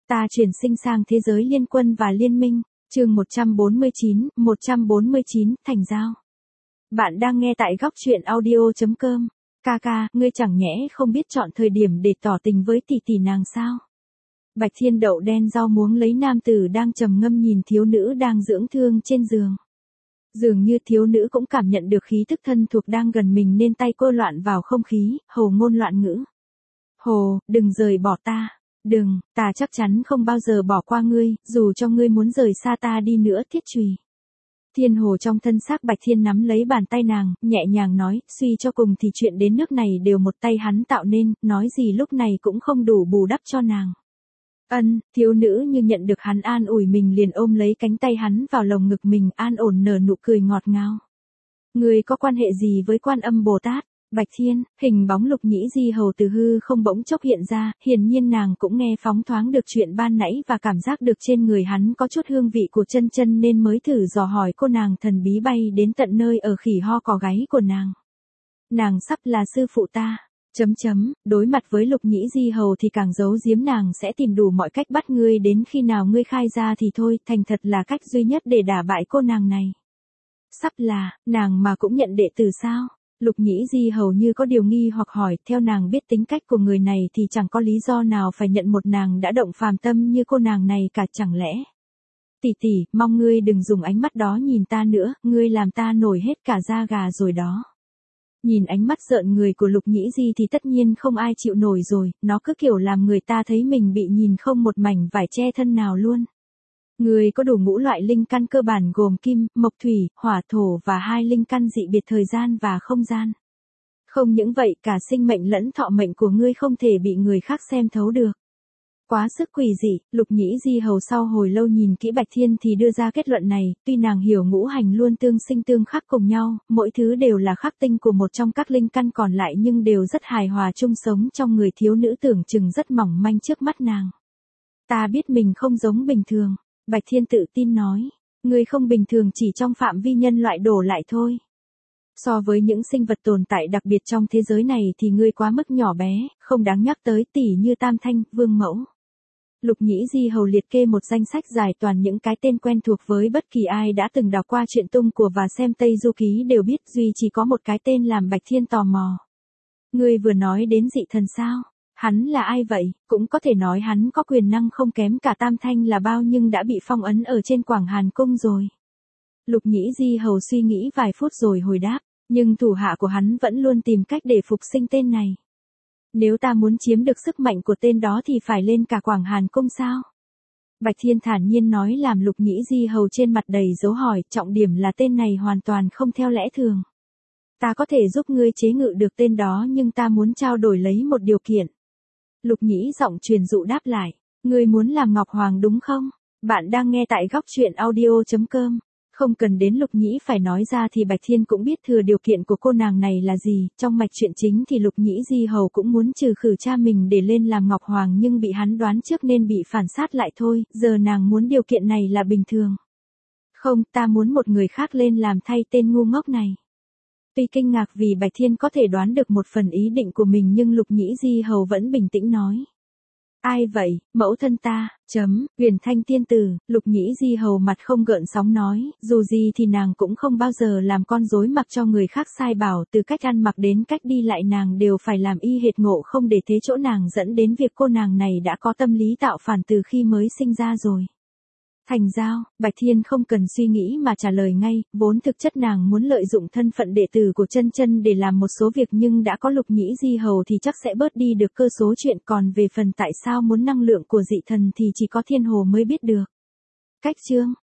Ta chuyển sinh sang thế giới liên quân và liên minh. Chương 149, thành giao. Bạn đang nghe tại góc truyện audio.com. Ca, ngươi chẳng nhẽ không biết chọn thời điểm để tỏ tình với tỷ tỷ nàng sao? Bạch Thiên đậu đen rau muống lấy nam tử đang trầm ngâm nhìn thiếu nữ đang dưỡng thương trên giường. Dường như thiếu nữ cũng cảm nhận được khí tức thân thuộc đang gần mình nên tay cô loạn vào không khí, hồ ngôn loạn ngữ. Hồ, đừng rời bỏ ta. Đừng, ta chắc chắn không bao giờ bỏ qua ngươi, dù cho ngươi muốn rời xa ta đi nữa. Thiết chùy. Thiên hồ trong thân xác Bạch Thiên nắm lấy bàn tay nàng, nhẹ nhàng nói, suy cho cùng thì chuyện đến nước này đều một tay hắn tạo nên, nói gì lúc này cũng không đủ bù đắp cho nàng. Thiếu nữ như nhận được hắn an ủi mình liền ôm lấy cánh tay hắn vào lồng ngực mình, an ổn nở nụ cười ngọt ngào. Ngươi có quan hệ gì với Quan Âm Bồ Tát? Bạch Thiên, hình bóng Lục Nhĩ Di hầu từ hư không bỗng chốc hiện ra, hiển nhiên nàng cũng nghe phóng thoáng được chuyện ban nãy và cảm giác được trên người hắn có chút hương vị của chân chân nên mới thử dò hỏi cô. Nàng thần bí bay đến tận nơi ở khỉ ho cò gáy của nàng. Nàng sắp là sư phụ ta. Đối mặt với Lục Nhĩ Di hầu thì càng giấu giếm nàng sẽ tìm đủ mọi cách bắt ngươi, đến khi nào ngươi khai ra thì thôi, thành thật là cách duy nhất để đả bại cô nàng này. Sắp là, nàng mà cũng nhận đệ tử sao? Lục Nhĩ Di hầu như có điều nghi hoặc hỏi, theo nàng biết tính cách của người này thì chẳng có lý do nào phải nhận một nàng đã động phàm tâm như cô nàng này cả, chẳng lẽ? Tỷ, mong ngươi đừng dùng ánh mắt đó nhìn ta nữa, ngươi làm ta nổi hết cả da gà rồi đó. Nhìn ánh mắt rợn người của Lục Nhĩ Di thì tất nhiên không ai chịu nổi rồi, nó cứ kiểu làm người ta thấy mình bị nhìn không một mảnh vải che thân nào luôn. Người có đủ ngũ loại linh căn cơ bản gồm kim, mộc thủy, hỏa thổ và 2 linh căn dị biệt thời gian và không gian. Không những vậy, cả sinh mệnh lẫn thọ mệnh của ngươi không thể bị người khác xem thấu được. Quá sức quỷ dị. Lục Nhĩ Di hầu sau hồi lâu nhìn kỹ Bạch Thiên thì đưa ra kết luận này, tuy nàng hiểu ngũ hành luôn tương sinh tương khắc cùng nhau, mỗi thứ đều là khắc tinh của một trong các linh căn còn lại nhưng đều rất hài hòa chung sống trong người thiếu nữ tưởng chừng rất mỏng manh trước mắt nàng. Ta biết mình không giống bình thường. Bạch Thiên tự tin nói, ngươi không bình thường chỉ trong phạm vi nhân loại đổ lại thôi. So với những sinh vật tồn tại đặc biệt trong thế giới này thì ngươi quá mức nhỏ bé, không đáng nhắc tới, tỉ như Tam Thanh, Vương Mẫu. Lục Nhĩ Di hầu liệt kê một danh sách dài toàn những cái tên quen thuộc với bất kỳ ai đã từng đọc qua truyện tung của và xem Tây Du Ký đều biết, duy chỉ có một cái tên làm Bạch Thiên tò mò. Ngươi vừa nói đến dị thần sao? Hắn là ai vậy? Cũng có thể nói hắn có quyền năng không kém cả Tam Thanh là bao nhưng đã bị phong ấn ở trên Quảng Hàn Cung rồi. Lục Nhĩ Di hầu suy nghĩ vài phút rồi hồi đáp, nhưng thủ hạ của hắn vẫn luôn tìm cách để phục sinh tên này. Nếu ta muốn chiếm được sức mạnh của tên đó thì phải lên cả Quảng Hàn Cung sao? Bạch Thiên thản nhiên nói, làm Lục Nhĩ Di hầu trên mặt đầy dấu hỏi, trọng điểm là tên này hoàn toàn không theo lẽ thường. Ta có thể giúp ngươi chế ngự được tên đó nhưng ta muốn trao đổi lấy một điều kiện. Lục Nhĩ giọng truyền dụ đáp lại, ngươi muốn làm Ngọc Hoàng đúng không? Bạn đang nghe tại góc truyện audio.com. Không cần đến Lục Nhĩ phải nói ra thì Bạch Thiên cũng biết thừa điều kiện của cô nàng này là gì. Trong mạch truyện chính thì Lục Nhĩ Di hầu cũng muốn trừ khử cha mình để lên làm Ngọc Hoàng nhưng bị hắn đoán trước nên bị phản sát lại thôi. Giờ nàng muốn điều kiện này là bình thường. Không, ta muốn một người khác lên làm thay tên ngu ngốc này. Tuy kinh ngạc vì Bạch Thiên có thể đoán được một phần ý định của mình nhưng Lục Nhĩ Di hầu vẫn bình tĩnh nói. Ai vậy? Mẫu thân ta. Huyền Thanh tiên tử. Lục Nhĩ Di hầu mặt không gợn sóng nói, dù gì thì nàng cũng không bao giờ làm con rối mặc cho người khác sai bảo, từ cách ăn mặc đến cách đi lại nàng đều phải làm y hệt ngộ không để thế chỗ nàng dẫn đến việc cô nàng này đã có tâm lý tạo phản từ khi mới sinh ra rồi. Thành giao. Bạch Thiên không cần suy nghĩ mà trả lời ngay, vốn thực chất nàng muốn lợi dụng thân phận đệ tử của chân chân để làm một số việc nhưng đã có Lục Nhĩ Di hầu thì chắc sẽ bớt đi được cơ số chuyện, còn về phần tại sao muốn năng lượng của dị thần thì chỉ có Thiên Hồ mới biết được. Cách chương,